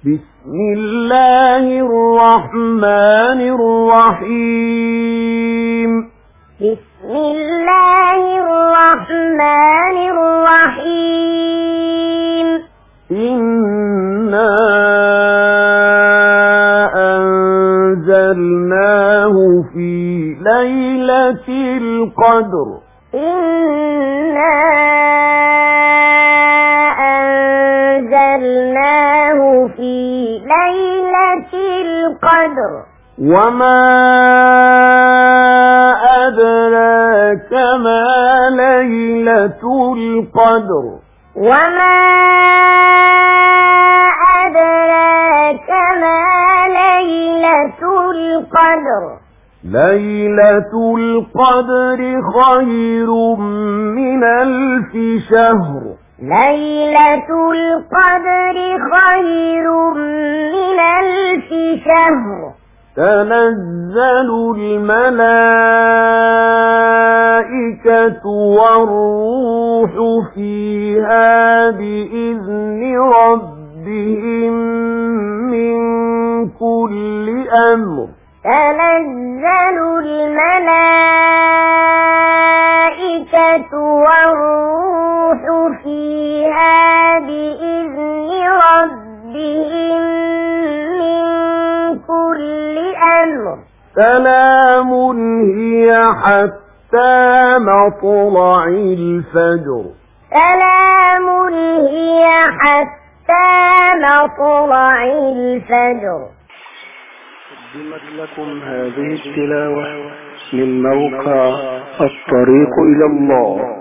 بسم الله الرحمن الرحيم. بسم الله الرحمن الرحيم. إنا أنزلناه في ليلة القدر. إنا أنزلناه في ليلة القدر. وما أدراك ما ليلة القدر. وما أدراك ما ليلة القدر. ليلة القدر خير من 1000 شهر. ليلة القدر خير من 1000 شهر. تنزل الملائكة والروح فيها بإذن ربهم من كل أمر. تنزل الملائكة والروح فيها بإذن ربهم من كل أمر. سلام هي حتى مطلع الفجر. سلام هي حتى مطلع الفجر. قدمت لكم هذه التلاوة من موقع الطريق إلى الله.